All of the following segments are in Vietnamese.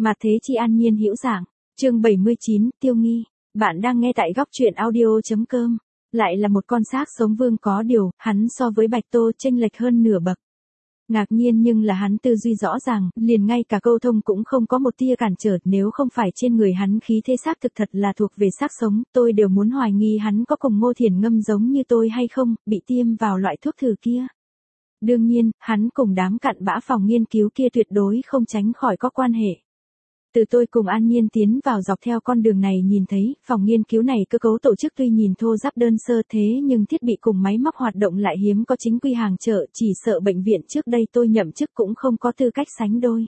Mà thế chi an nhiên hữu dạng, chương 79, Tiêu Nghi. Bạn đang nghe tại góc truyện audio.com. Lại là một con xác sống vương, có điều, hắn so với Bạch Tô chênh lệch hơn nửa bậc. Ngạc nhiên nhưng là hắn tư duy rõ ràng, liền ngay cả câu thông cũng không có một tia cản trở, nếu không phải trên người hắn khí thế xác thực thật là thuộc về xác sống, tôi đều muốn hoài nghi hắn có cùng Ngô Thiền Ngâm giống như tôi hay không, bị tiêm vào loại thuốc thử kia. Đương nhiên, hắn cùng đám cặn bã phòng nghiên cứu kia tuyệt đối không tránh khỏi có quan hệ. Từ tôi cùng An Nhiên tiến vào dọc theo con đường này nhìn thấy, phòng nghiên cứu này cơ cấu tổ chức tuy nhìn thô ráp đơn sơ thế nhưng thiết bị cùng máy móc hoạt động lại hiếm có chính quy hàng chợ, chỉ sợ bệnh viện trước đây tôi nhậm chức cũng không có tư cách sánh đôi.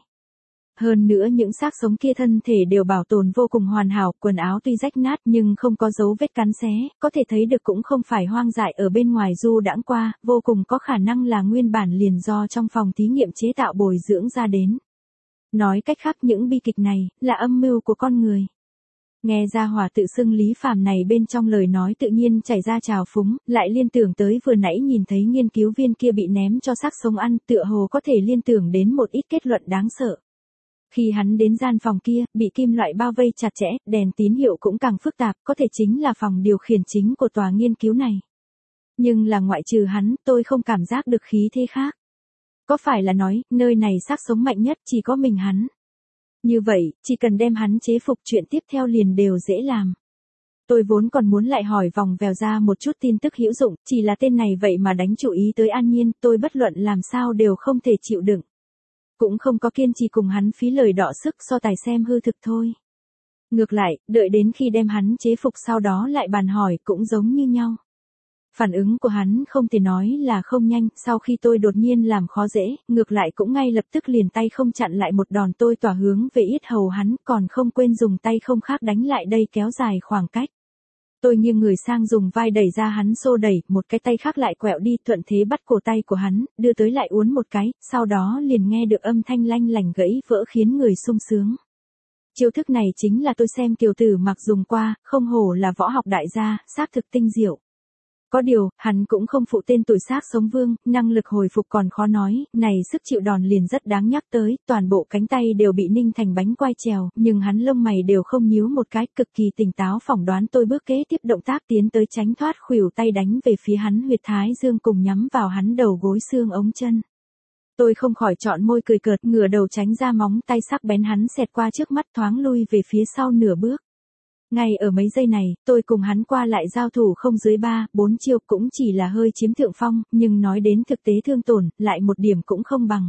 Hơn nữa những xác sống kia thân thể đều bảo tồn vô cùng hoàn hảo, quần áo tuy rách nát nhưng không có dấu vết cắn xé, có thể thấy được cũng không phải hoang dại ở bên ngoài du đãng qua, vô cùng có khả năng là nguyên bản liền do trong phòng thí nghiệm chế tạo bồi dưỡng ra đến. Nói cách khác những bi kịch này, là âm mưu của con người. Nghe ra hỏa tự xưng Lý Phàm này bên trong lời nói tự nhiên chảy ra trào phúng, lại liên tưởng tới vừa nãy nhìn thấy nghiên cứu viên kia bị ném cho xác sống ăn, tựa hồ có thể liên tưởng đến một ít kết luận đáng sợ. Khi hắn đến gian phòng kia, bị kim loại bao vây chặt chẽ, đèn tín hiệu cũng càng phức tạp, có thể chính là phòng điều khiển chính của tòa nghiên cứu này. Nhưng là ngoại trừ hắn, tôi không cảm giác được khí thế khác. Có phải là nói, nơi này xác sống mạnh nhất chỉ có mình hắn. Như vậy, chỉ cần đem hắn chế phục, chuyện tiếp theo liền đều dễ làm. Tôi vốn còn muốn lại hỏi vòng vèo ra một chút tin tức hữu dụng, chỉ là tên này vậy mà đánh chú ý tới An Nhiên, tôi bất luận làm sao đều không thể chịu đựng. Cũng không có kiên trì cùng hắn phí lời đọ sức so tài xem hư thực thôi. Ngược lại, đợi đến khi đem hắn chế phục sau đó lại bàn hỏi cũng giống như nhau. Phản ứng của hắn không thể nói là không nhanh, sau khi tôi đột nhiên làm khó dễ, ngược lại cũng ngay lập tức liền tay không chặn lại một đòn tôi tỏa hướng về yết hầu hắn, còn không quên dùng tay không khác đánh lại đây kéo dài khoảng cách. Tôi nghiêng người sang dùng vai đẩy ra hắn xô đẩy, một cái tay khác lại quẹo đi thuận thế bắt cổ tay của hắn, đưa tới lại uốn một cái, sau đó liền nghe được âm thanh lanh lành gãy vỡ khiến người sung sướng. Chiêu thức này chính là tôi xem Kiều Tử Mặc dùng qua, không hổ là võ học đại gia, xác thực tinh diệu. Có điều, hắn cũng không phụ tên tuổi xác sống vương, năng lực hồi phục còn khó nói, này sức chịu đòn liền rất đáng nhắc tới, toàn bộ cánh tay đều bị ninh thành bánh quai trèo, nhưng hắn lông mày đều không nhíu một cái, cực kỳ tỉnh táo phỏng đoán tôi bước kế tiếp động tác tiến tới tránh thoát khuỷu tay đánh về phía hắn huyệt thái dương cùng nhắm vào hắn đầu gối xương ống chân. Tôi không khỏi chọn môi cười cợt, ngửa đầu tránh ra móng tay sắc bén hắn xẹt qua trước mắt thoáng lui về phía sau nửa bước. Ngay ở mấy giây này, tôi cùng hắn qua lại giao thủ không dưới 3-4 chiêu cũng chỉ là hơi chiếm thượng phong, nhưng nói đến thực tế thương tổn, lại một điểm cũng không bằng.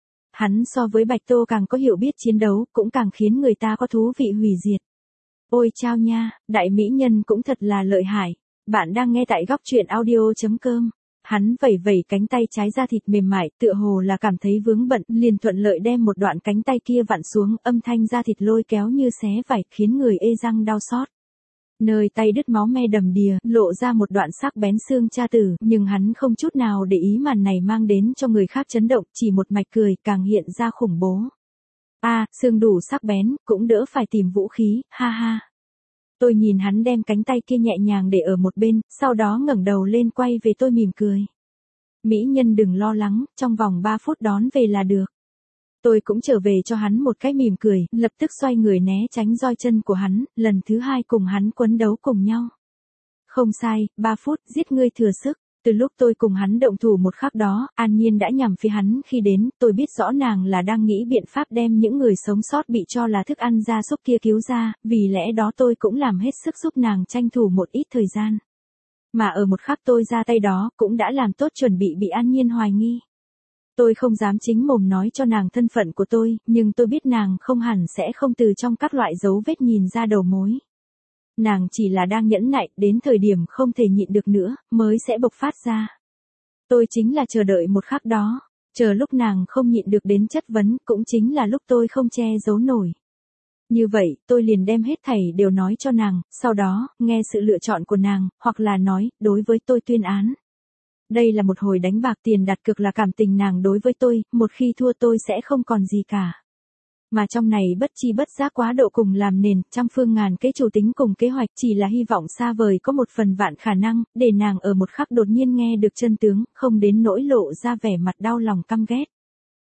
Hắn so với Bạch Tô càng có hiểu biết chiến đấu, cũng càng khiến người ta có thú vị hủy diệt. Ôi chao nha, đại mỹ nhân cũng thật là lợi hại. Bạn đang nghe tại góc truyện audio.com. Hắn vẩy vẩy cánh tay trái da thịt mềm mại, tựa hồ là cảm thấy vướng bận, liền thuận lợi đem một đoạn cánh tay kia vặn xuống, âm thanh da thịt lôi kéo như xé vải, khiến người ê răng đau xót. Nơi tay đứt máu me đầm đìa, lộ ra một đoạn sắc bén xương cha tử, nhưng hắn không chút nào để ý màn này mang đến cho người khác chấn động, chỉ một mạch cười, càng hiện ra khủng bố. Xương đủ sắc bén, cũng đỡ phải tìm vũ khí, ha ha. Tôi nhìn hắn đem cánh tay kia nhẹ nhàng để ở một bên, sau đó ngẩng đầu lên quay về tôi mỉm cười. Mỹ nhân đừng lo lắng, trong vòng 3 phút đón về là được. Tôi cũng trở về cho hắn một cái mỉm cười, lập tức xoay người né tránh roi chân của hắn, lần thứ 2 cùng hắn quấn đấu cùng nhau. Không sai, 3 phút, giết ngươi thừa sức. Từ lúc tôi cùng hắn động thủ một khắc đó, An Nhiên đã nhằm phía hắn khi đến, tôi biết rõ nàng là đang nghĩ biện pháp đem những người sống sót bị cho là thức ăn gia súc kia cứu ra, vì lẽ đó tôi cũng làm hết sức giúp nàng tranh thủ một ít thời gian. Mà ở một khắc tôi ra tay đó, cũng đã làm tốt chuẩn bị An Nhiên hoài nghi. Tôi không dám chính mồm nói cho nàng thân phận của tôi, nhưng tôi biết nàng không hẳn sẽ không từ trong các loại dấu vết nhìn ra đầu mối. Nàng chỉ là đang nhẫn nại, đến thời điểm không thể nhịn được nữa, mới sẽ bộc phát ra. Tôi chính là chờ đợi một khắc đó, chờ lúc nàng không nhịn được đến chất vấn, cũng chính là lúc tôi không che giấu nổi. Như vậy, tôi liền đem hết thảy đều nói cho nàng, sau đó, nghe sự lựa chọn của nàng, hoặc là nói, đối với tôi tuyên án. Đây là một hồi đánh bạc, tiền đặt cược là cảm tình nàng đối với tôi, một khi thua tôi sẽ không còn gì cả. Mà trong này bất chi bất giác quá độ cùng làm nền, trăm phương ngàn kế chủ tính cùng kế hoạch, chỉ là hy vọng xa vời có một phần vạn khả năng, để nàng ở một khắc đột nhiên nghe được chân tướng, không đến nỗi lộ ra vẻ mặt đau lòng căm ghét.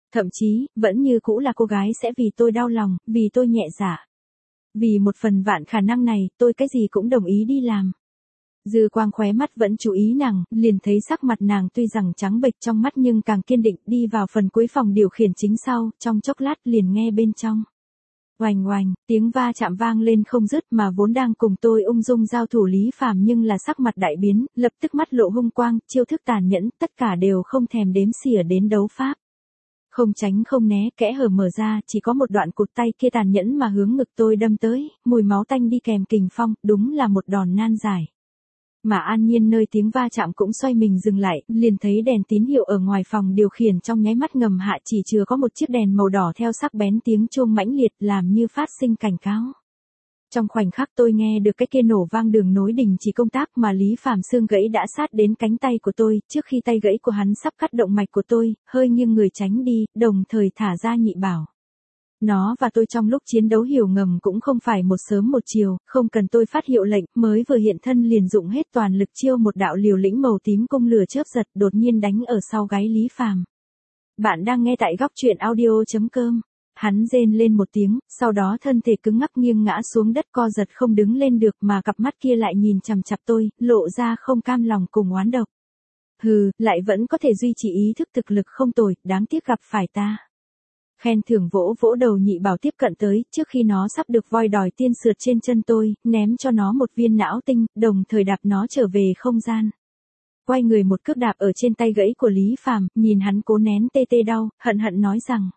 Thậm chí, vẫn như cũ là cô gái sẽ vì tôi đau lòng, vì tôi nhẹ dạ. Vì một phần vạn khả năng này, tôi cái gì cũng đồng ý đi làm. Dư Quang khóe mắt vẫn chú ý nàng, liền thấy sắc mặt nàng tuy rằng trắng bệch trong mắt nhưng càng kiên định, đi vào phần cuối phòng điều khiển chính sau, trong chốc lát liền nghe bên trong. Oành oành, tiếng va chạm vang lên không dứt mà vốn đang cùng tôi ung dung giao thủ Lý Phàm nhưng là sắc mặt đại biến, lập tức mắt lộ hung quang, chiêu thức tàn nhẫn, tất cả đều không thèm đếm xỉa đến đấu pháp. Không tránh không né, kẽ hở mở ra, chỉ có một đoạn cụt tay kia tàn nhẫn mà hướng ngực tôi đâm tới, mùi máu tanh đi kèm kình phong, đúng là một đòn nan giải. Mà An Nhiên nơi tiếng va chạm cũng xoay mình dừng lại, liền thấy đèn tín hiệu ở ngoài phòng điều khiển trong nháy mắt ngầm hạ chỉ chừa có một chiếc đèn màu đỏ theo sắc bén tiếng chuông mãnh liệt làm như phát sinh cảnh cáo. Trong khoảnh khắc tôi nghe được cái kia nổ vang đường nối đình chỉ công tác mà Lý Phàm xương gãy đã sát đến cánh tay của tôi, trước khi tay gãy của hắn sắp cắt động mạch của tôi, hơi nghiêng người tránh đi, đồng thời thả ra nhị bảo. Nó và tôi trong lúc chiến đấu hiểu ngầm cũng không phải một sớm một chiều, không cần tôi phát hiệu lệnh, mới vừa hiện thân liền dụng hết toàn lực chiêu một đạo liều lĩnh màu tím cung lửa chớp giật đột nhiên đánh ở sau gáy Lý Phàm. Bạn đang nghe tại góc truyện audio.com. Hắn rên lên một tiếng, sau đó thân thể cứng ngắc nghiêng ngã xuống đất co giật không đứng lên được mà cặp mắt kia lại nhìn chằm chằm tôi, lộ ra không cam lòng cùng oán độc. Hừ, lại vẫn có thể duy trì ý thức thực lực không tồi, đáng tiếc gặp phải ta. Khen thưởng vỗ vỗ đầu nhị bảo tiếp cận tới, trước khi nó sắp được voi đòi tiên sượt trên chân tôi, ném cho nó một viên não tinh, đồng thời đạp nó trở về không gian. Quay người một cước đạp ở trên tay gãy của Lý Phàm, nhìn hắn cố nén tê tê đau, hận hận nói rằng.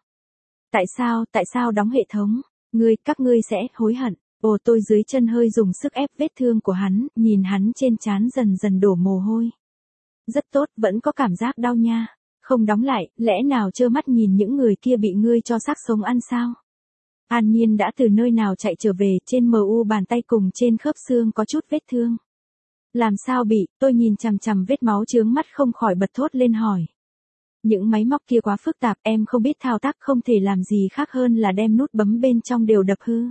Tại sao đóng hệ thống? Các ngươi sẽ hối hận. Ồ, tôi dưới chân hơi dùng sức ép vết thương của hắn, nhìn hắn trên trán dần dần đổ mồ hôi. Rất tốt, vẫn có cảm giác đau nha. Không đóng lại, lẽ nào trơ mắt nhìn những người kia bị ngươi cho xác sống ăn sao? An Nhiên đã từ nơi nào chạy trở về, trên mu bàn tay cùng trên khớp xương có chút vết thương. Làm sao bị, tôi nhìn chằm chằm vết máu chướng mắt không khỏi bật thốt lên hỏi. Những máy móc kia quá phức tạp, em không biết thao tác, không thể làm gì khác hơn là đem nút bấm bên trong đều đập hư.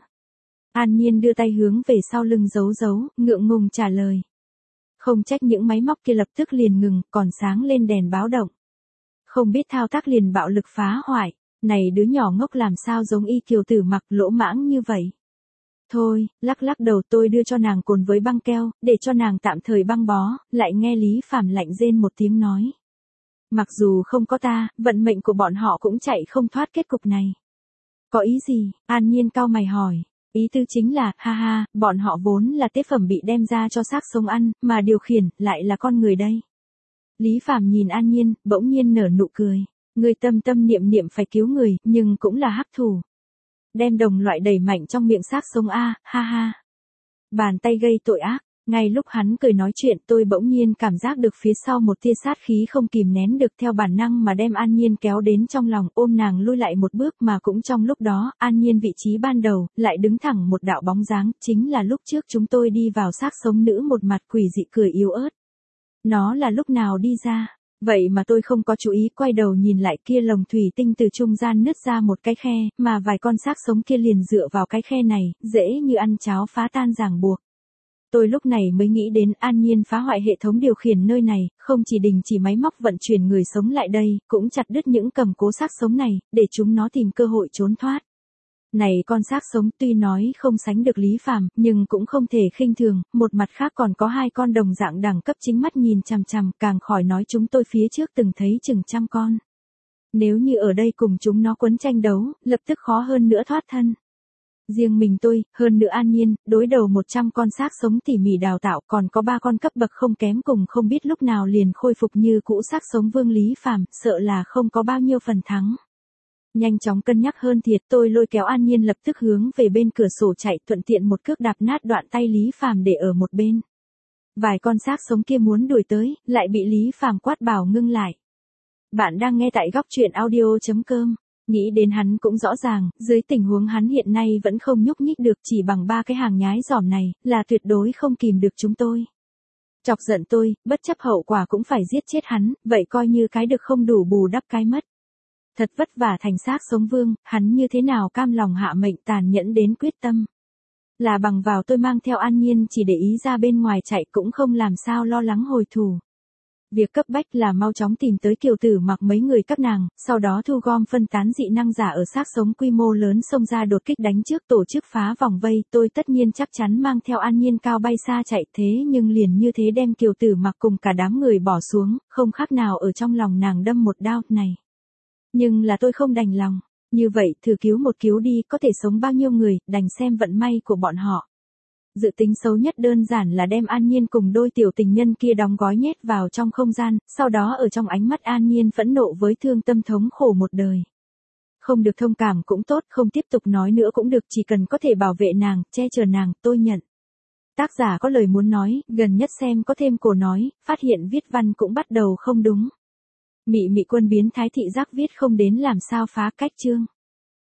An Nhiên đưa tay hướng về sau lưng giấu, ngượng ngùng trả lời. Không trách những máy móc kia lập tức liền ngừng, còn sáng lên đèn báo động. Không biết thao tác liền bạo lực phá hoại, này đứa nhỏ ngốc làm sao giống y kiều tử mặc lỗ mãng như vậy. Thôi, lắc đầu tôi đưa cho nàng cồn với băng keo, để cho nàng tạm thời băng bó, lại nghe Lý Phàm lạnh rên một tiếng nói. Mặc dù không có ta, vận mệnh của bọn họ cũng chạy không thoát kết cục này. Có ý gì? An Nhiên cau mày hỏi. Ý tư chính là, ha, bọn họ vốn là tế phẩm bị đem ra cho xác sống ăn, mà điều khiển, lại là con người đây. Lý Phàm nhìn An Nhiên, bỗng nhiên nở nụ cười. Người tâm niệm phải cứu người, nhưng cũng là hắc thủ. Đem đồng loại đẩy mạnh trong miệng xác sống ha. Bàn tay gây tội ác. Ngay lúc hắn cười nói chuyện tôi bỗng nhiên cảm giác được phía sau một tia sát khí không kìm nén được theo bản năng mà đem An Nhiên kéo đến trong lòng ôm nàng lui lại một bước mà cũng trong lúc đó An Nhiên vị trí ban đầu lại đứng thẳng một đạo bóng dáng chính là lúc trước chúng tôi đi vào xác sống nữ một mặt quỷ dị cười yếu ớt. Nó là lúc nào đi ra? Vậy mà tôi không có chú ý quay đầu nhìn lại kia lồng thủy tinh từ trung gian nứt ra một cái khe mà vài con xác sống kia liền dựa vào cái khe này dễ như ăn cháo phá tan ràng buộc. Tôi lúc này mới nghĩ đến An Nhiên phá hoại hệ thống điều khiển nơi này, không chỉ đình chỉ máy móc vận chuyển người sống lại đây, cũng chặt đứt những cầm cố xác sống này, để chúng nó tìm cơ hội trốn thoát. Này con xác sống tuy nói không sánh được Lý Phàm, nhưng cũng không thể khinh thường, một mặt khác còn có hai con đồng dạng đẳng cấp chính mắt nhìn chằm chằm, càng khỏi nói chúng tôi phía trước từng thấy chừng trăm con. Nếu như ở đây cùng chúng nó quấn tranh đấu, lập tức khó hơn nữa thoát thân. Riêng mình tôi, hơn nữa An Nhiên, đối đầu 100 con xác sống tỉ mỉ đào tạo còn có 3 con cấp bậc không kém cùng không biết lúc nào liền khôi phục như cũ xác sống Vương Lý Phàm, sợ là không có bao nhiêu phần thắng. Nhanh chóng cân nhắc hơn thiệt tôi lôi kéo An Nhiên lập tức hướng về bên cửa sổ chạy thuận tiện một cước đạp nát đoạn tay Lý Phàm để ở một bên. Vài con xác sống kia muốn đuổi tới, lại bị Lý Phàm quát bảo ngưng lại. Bạn đang nghe tại góc truyện audio.com. Nghĩ đến hắn cũng rõ ràng, dưới tình huống hắn hiện nay vẫn không nhúc nhích được chỉ bằng 3 cái hàng nhái giỏm này, là tuyệt đối không kìm được chúng tôi. Chọc giận tôi, bất chấp hậu quả cũng phải giết chết hắn, vậy coi như cái được không đủ bù đắp cái mất. Thật vất vả thành xác sống vương, hắn như thế nào cam lòng hạ mệnh tàn nhẫn đến quyết tâm. Là bằng vào tôi mang theo An Nhiên chỉ để ý ra bên ngoài chạy cũng không làm sao lo lắng hồi thù. Việc cấp bách là mau chóng tìm tới Kiều Tử Mặc mấy người các nàng, sau đó thu gom phân tán dị năng giả ở xác sống quy mô lớn xông ra đột kích đánh trước tổ chức phá vòng vây. Tôi tất nhiên chắc chắn mang theo An Nhiên cao bay xa chạy, thế nhưng liền như thế đem Kiều Tử Mặc cùng cả đám người bỏ xuống, không khác nào ở trong lòng nàng đâm một đao này. Nhưng là tôi không đành lòng. Như vậy thử cứu một cứu đi, có thể sống bao nhiêu người, đành xem vận may của bọn họ. Dự tính xấu nhất đơn giản là đem An Nhiên cùng đôi tiểu tình nhân kia đóng gói nhét vào trong không gian, sau đó ở trong ánh mắt An Nhiên phẫn nộ với thương tâm thống khổ một đời. Không được thông cảm cũng tốt, không tiếp tục nói nữa cũng được, chỉ cần có thể bảo vệ nàng, che chở nàng, tôi nhận. Tác giả có lời muốn nói, gần nhất xem có thêm cổ nói, phát hiện viết văn cũng bắt đầu không đúng. Mị Mị Quân biến thái thị giác viết không đến làm sao phá cách chương.